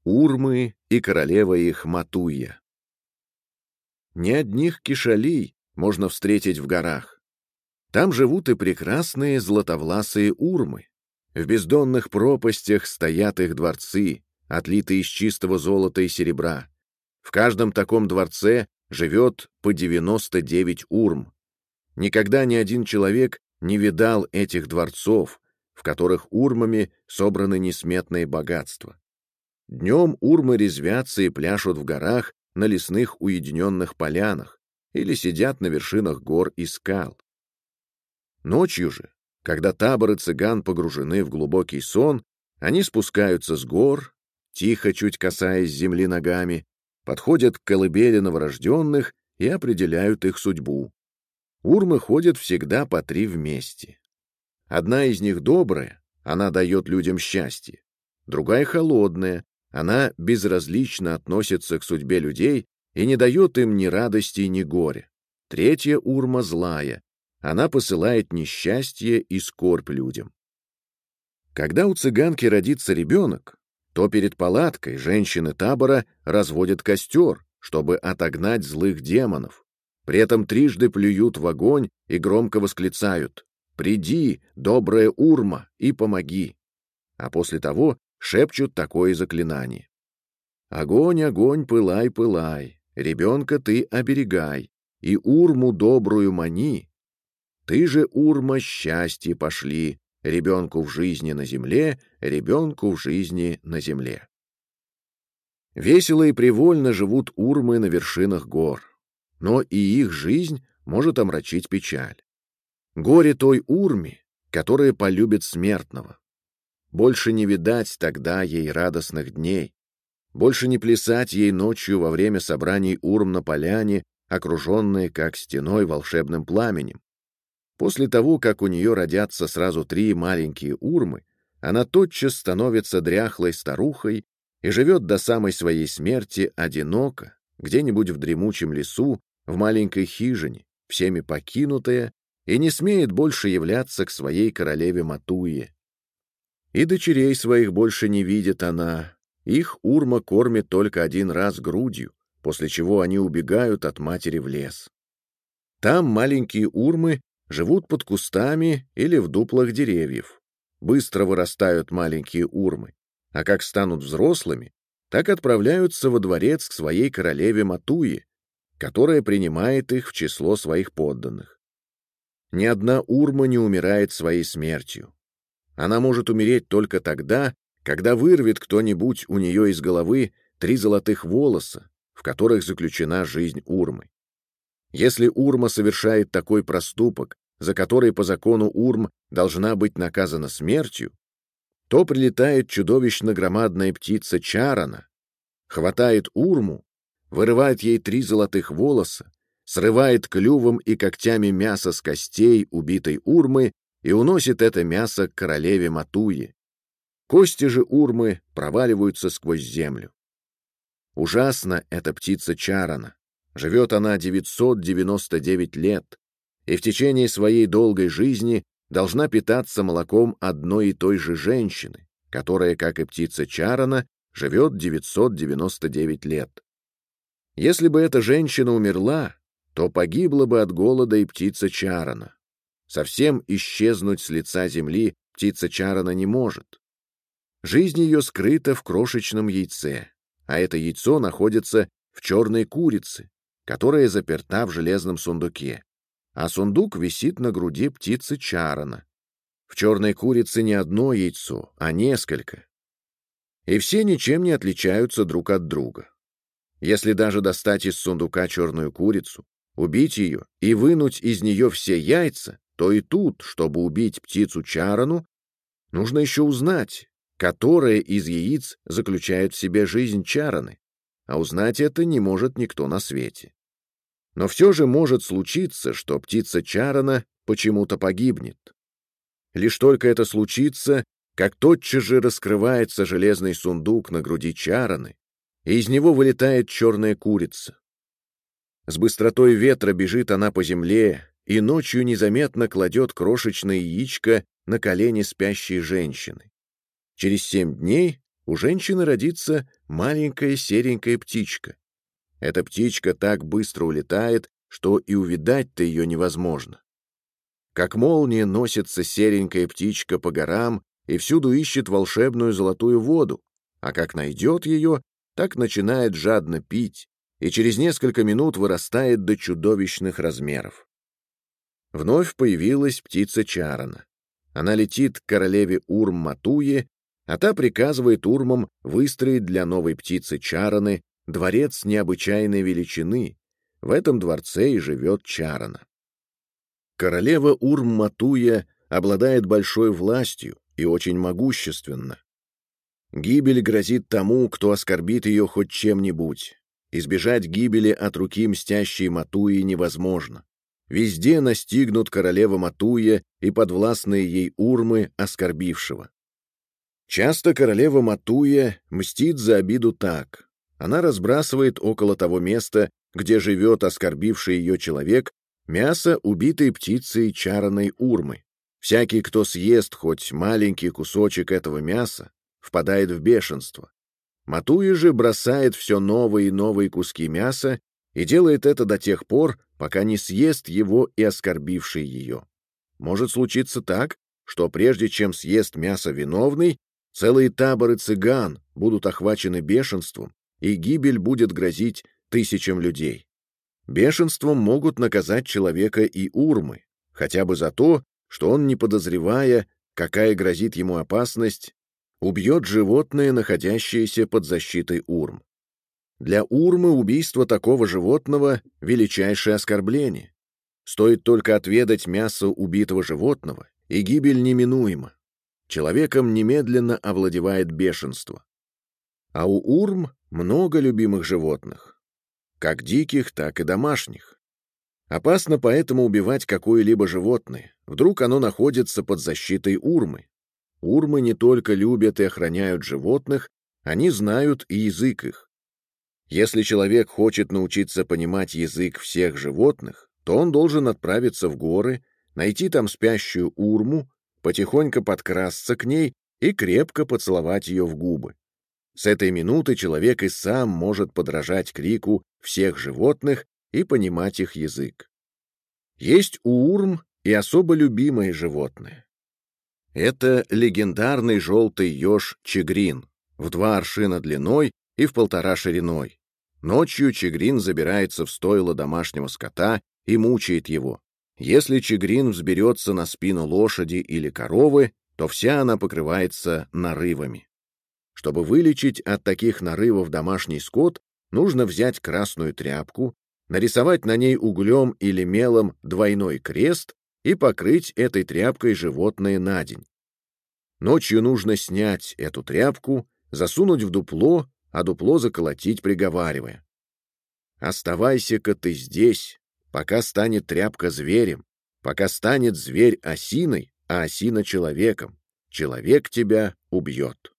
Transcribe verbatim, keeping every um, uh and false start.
Урмы и королева их Матуя. Не одних кишалей можно встретить в горах. Там живут и прекрасные златовласые урмы. В бездонных пропастях стоят их дворцы, отлитые из чистого золота и серебра. В каждом таком дворце живет по девяносто девять урм. Никогда ни один человек не видал этих дворцов, в которых урмами собраны несметные богатства. Днем урмы резвятся и пляшут в горах на лесных уединенных полянах или сидят на вершинах гор и скал. Ночью же, когда таборы цыган погружены в глубокий сон, они спускаются с гор, тихо, чуть касаясь земли ногами, подходят к колыбели новорожденных и определяют их судьбу. Урмы ходят всегда по три вместе. Одна из них добрая, она дает людям счастье. Другая холодная, она безразлично относится к судьбе людей и не дает им ни радости, ни горя. Третья урма злая, она посылает несчастье и скорбь людям. Когда у цыганки родится ребенок, то перед палаткой женщины табора разводят костер, чтобы отогнать злых демонов. При этом трижды плюют в огонь и громко восклицают: «Приди, добрая урма, и помоги!» А после того шепчут такое заклинание: «Огонь, огонь, пылай, пылай, ребенка ты оберегай, и урму добрую мани. Ты же, урма, счастье пошли, ребенку в жизни на земле, ребенку в жизни на земле». Весело и привольно живут урмы на вершинах гор, но и их жизнь может омрачить печаль. Горе той урме, которая полюбит смертного. Больше не видать тогда ей радостных дней, больше не плясать ей ночью во время собраний урм на поляне, окруженные как стеной волшебным пламенем. После того, как у нее родятся сразу три маленькие урмы, она тотчас становится дряхлой старухой и живет до самой своей смерти одиноко, где-нибудь в дремучем лесу, в маленькой хижине, всеми покинутая, и не смеет больше являться к своей королеве Матуе. И дочерей своих больше не видит она, их урма кормит только один раз грудью, после чего они убегают от матери в лес. Там маленькие урмы живут под кустами или в дуплах деревьев. Быстро вырастают маленькие урмы, а как станут взрослыми, так отправляются во дворец к своей королеве Матуе, которая принимает их в число своих подданных. Ни одна урма не умирает своей смертью. Она может умереть только тогда, когда вырвет кто-нибудь у нее из головы три золотых волоса, в которых заключена жизнь урмы. Если урма совершает такой проступок, за который по закону урм должна быть наказана смертью, то прилетает чудовищно громадная птица Чарана, хватает урму, вырывает ей три золотых волоса, срывает клювом и когтями мясо с костей убитой урмы и уносит это мясо к королеве Матуе. Кости же урмы проваливаются сквозь землю. Ужасна эта птица Чарана. Живет она девятьсот девяносто девять лет, и в течение своей долгой жизни должна питаться молоком одной и той же женщины, которая, как и птица Чарана, живет девятьсот девяносто девять лет. Если бы эта женщина умерла, то погибла бы от голода и птица Чарана. Совсем исчезнуть с лица земли птица Чарана не может. Жизнь ее скрыта в крошечном яйце, а это яйцо находится в черной курице, которая заперта в железном сундуке, а сундук висит на груди птицы Чарана. В черной курице не одно яйцо, а несколько. И все ничем не отличаются друг от друга. Если даже достать из сундука черную курицу, убить ее и вынуть из нее все яйца, то и тут, чтобы убить птицу Чарану, нужно еще узнать, которая из яиц заключает в себе жизнь Чараны, а узнать это не может никто на свете. Но все же может случиться, что птица Чарана почему-то погибнет. Лишь только это случится, как тотчас же раскрывается железный сундук на груди Чараны, и из него вылетает черная курица. С быстротой ветра бежит она по земле и ночью незаметно кладет крошечное яичко на колени спящей женщины. Через семь дней у женщины родится маленькая серенькая птичка. Эта птичка так быстро улетает, что и увидать-то ее невозможно. Как молния носится серенькая птичка по горам и всюду ищет волшебную золотую воду, а как найдет ее, так начинает жадно пить и через несколько минут вырастает до чудовищных размеров. Вновь появилась птица Чарана. Она летит к королеве Урм-Матуе, а та приказывает Урмам выстроить для новой птицы Чараны дворец необычайной величины. В этом дворце и живет Чарана. Королева Урм-Матуя обладает большой властью и очень могущественна. Гибель грозит тому, кто оскорбит ее хоть чем-нибудь. Избежать гибели от руки мстящей Матуи невозможно. Везде настигнут королева Матуя и подвластные ей урмы оскорбившего. Часто королева Матуя мстит за обиду так. Она разбрасывает около того места, где живет оскорбивший ее человек, мясо убитой птицей Чараной урмы. Всякий, кто съест хоть маленький кусочек этого мяса, впадает в бешенство. Матуя же бросает все новые и новые куски мяса и делает это до тех пор, пока не съест его и оскорбивший ее. Может случиться так, что прежде чем съест мясо виновный, целые таборы цыган будут охвачены бешенством, и гибель будет грозить тысячам людей. Бешенством могут наказать человека и урмы, хотя бы за то, что он, не подозревая, какая грозит ему опасность, убьет животное, находящееся под защитой урм. Для урмы убийство такого животного — величайшее оскорбление. Стоит только отведать мясо убитого животного, и гибель неминуема. Человеком немедленно овладевает бешенство. А у урм много любимых животных, как диких, так и домашних. Опасно поэтому убивать какое-либо животное, вдруг оно находится под защитой урмы. Урмы не только любят и охраняют животных, они знают и язык их. Если человек хочет научиться понимать язык всех животных, то он должен отправиться в горы, найти там спящую урму, потихоньку подкрасться к ней и крепко поцеловать ее в губы. С этой минуты человек и сам может подражать крику всех животных и понимать их язык. Есть у урм и особо любимое животное. Это легендарный желтый еж чегрин, в два аршина длиной и в полтора шириной. Ночью чегрин забирается в стойло домашнего скота и мучает его. Если чегрин взберется на спину лошади или коровы, то вся она покрывается нарывами. Чтобы вылечить от таких нарывов домашний скот, нужно взять красную тряпку, нарисовать на ней углем или мелом двойной крест и покрыть этой тряпкой животное на день. Ночью нужно снять эту тряпку, засунуть в дупло, а дупло заколотить, приговаривая: «Оставайся-ка ты здесь, пока станет тряпка зверем, пока станет зверь осиной, а осина человеком. Человек тебя убьет».